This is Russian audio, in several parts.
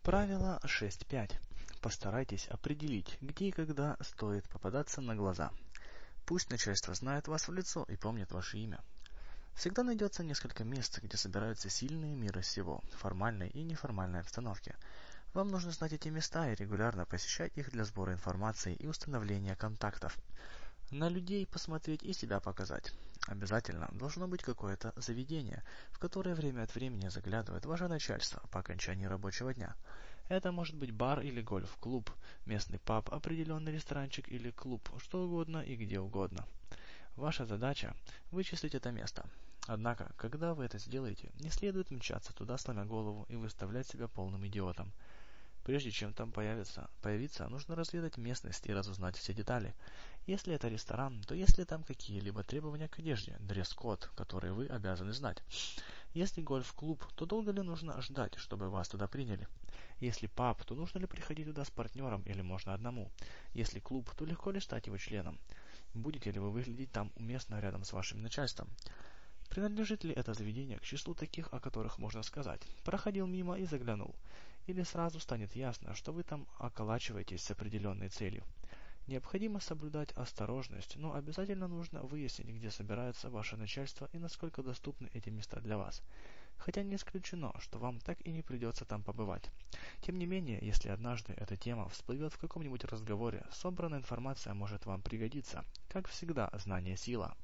Правило 6.5. Постарайтесь определить, где и когда стоит попадаться на глаза. Пусть начальство знает вас в лицо и помнит ваше имя. Всегда найдется несколько мест, где собираются сильные мира сего, в формальной и неформальной обстановке. Вам нужно знать эти места и регулярно посещать их для сбора информации и установления контактов. На людей посмотреть и себя показать. Обязательно должно быть какое-то заведение, в которое время от времени заглядывает ваше начальство по окончании рабочего дня. Это может быть бар или гольф-клуб, местный паб, определенный ресторанчик или клуб, что угодно и где угодно. Ваша задача – вычислить это место. Однако, когда вы это сделаете, не следует мчаться туда, сломя голову, и выставлять себя полным идиотом. Прежде чем там появиться, нужно разведать местность и разузнать все детали. Если это ресторан, то есть ли там какие-либо требования к одежде, дресс-код, которые вы обязаны знать. Если гольф-клуб, то долго ли нужно ждать, чтобы вас туда приняли? Если паб, то нужно ли приходить туда с партнером или можно одному? Если клуб, то легко ли стать его членом? Будете ли вы выглядеть там уместно рядом с вашим начальством? Принадлежит ли это заведение к числу таких, о которых можно сказать «проходил мимо и заглянул», или сразу станет ясно, что вы там околачиваетесь с определенной целью? Необходимо соблюдать осторожность, но обязательно нужно выяснить, где собирается ваше начальство и насколько доступны эти места для вас. Хотя не исключено, что вам так и не придется там побывать. Тем не менее, если однажды эта тема всплывет в каком-нибудь разговоре, собранная информация может вам пригодиться. Как всегда, знание – сила.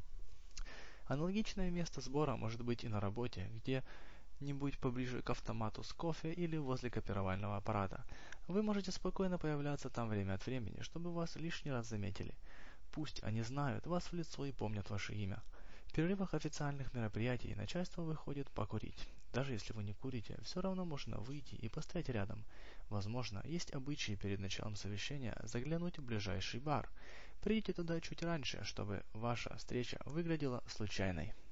Аналогичное место сбора может быть и на работе, где-нибудь поближе к автомату с кофе или возле копировального аппарата. Вы можете спокойно появляться там время от времени, чтобы вас лишний раз заметили. Пусть они знают вас в лицо и помнят ваше имя. В перерывах официальных мероприятий начальство выходит покурить. Даже если вы не курите, все равно можно выйти и постоять рядом. Возможно, есть обычаи перед началом совещания заглянуть в ближайший бар. Придите туда чуть раньше, чтобы ваша встреча выглядела случайной.